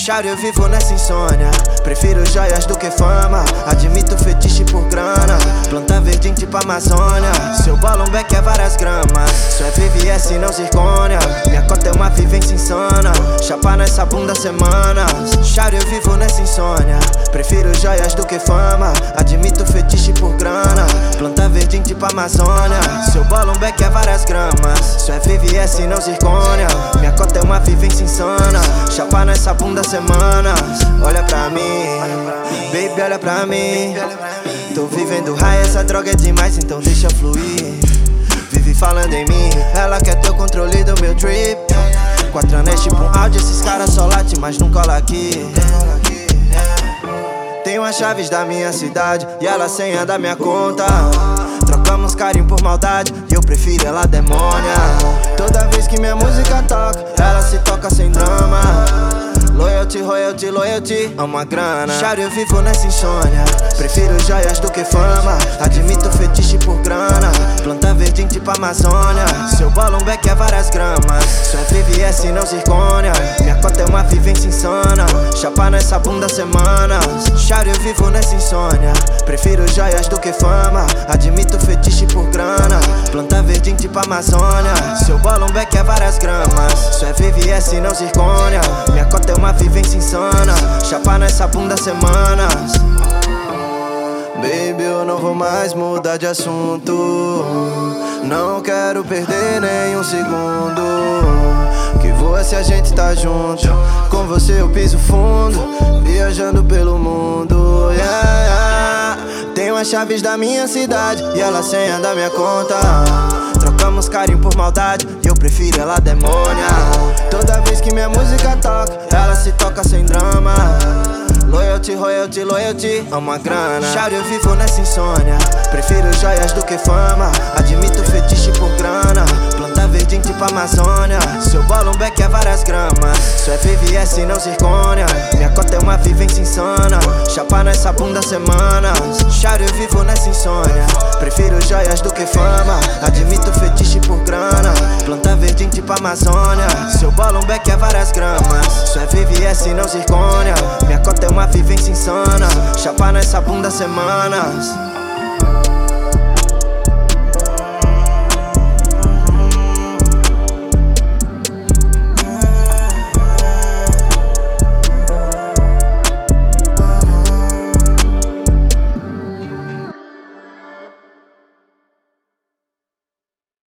Shawty, eu vivo nessa insônia. Prefiro joias do que fama. Admito fetiche por grana. Planta verde tipo Amazônia. Seu bolo um beck é várias gramas. Isso é VVS e não zircônia. Minha cota é uma vivência insana. Chapa nessa bunda semanas. Shawty, eu vivo nessa insônia. Prefiro joias do que fama. Admito fetiche por grana. Planta verde tipo Amazônia. Seu bolo um beck é várias gramas. Isso é VVS e não zircônia. Minha cota é uma vivência insana. Chapa nessa bunda semanas. Olha pra mim, baby, olha pra mim. Tô vivendo high, essa droga é demais, então deixa fluir. Vive falando em mim, ela quer ter o controle do meu trip. 4 anéis tipo um áudio, esses caras só late, mas não cola aqui. Tenho as chaves da minha cidade e ela a senha da minha conta. Trocamos carinho por maldade e eu prefiro ela demônia. Toda vez que minha música toca, ela se toca sem drama. Loyalty, royalty, loyalty, amo a grana. Shawty, eu vivo nessa insônia. Prefiro joias do que fama. Admito fetiche por grana. Planta verde tipo Amazônia. Seu bolo um beck é várias gramas. Isso é VVS e não zircônia. Minha cota é uma vivência insana. Chapa nessa bunda semanas. Shawty, eu vivo nessa insônia. Prefiro joias do que fama. Admito fetiche por grana. Planta verde tipo Amazônia. Seu bolo um beck é várias gramas. Isso é VVS e não zircônia. Minha cota é uma vivência insana. Chapa nessa bunda semanas. Baby, eu não vou mais mudar de assunto. Não quero perder nenhum segundo. Que voa se a gente tá junto. Com você eu piso fundo. Viajando pelo mundo, yeah, yeah. Tenho as chaves da minha cidade e ela a senha da minha conta. Trocamos carinho por maldade e eu prefiro ela demônia. Toda vez que minha música toca, ela se toca sem drama. Loyalty, royalty, loyalty, amo a grana. Shawty, eu vivo nessa insônia. Prefiro joias do que fama. Admito fetiche por grana. Planta verde tipo Amazônia. Seu bolo um beck é várias gramas. Isso é VVS e não zircônia. Minha cota é uma vivência insana. Chapa nessa bunda semanas. Shawty, eu vivo nessa insônia. Prefiro joias do que fama. Admito fetiche por grana. Planta verde tipo Amazônia. Seu bolo um beck é várias gramas. Isso é VVS e não zircônia. Minha cota é uma vivência insana. Chapa nessa bunda semanas.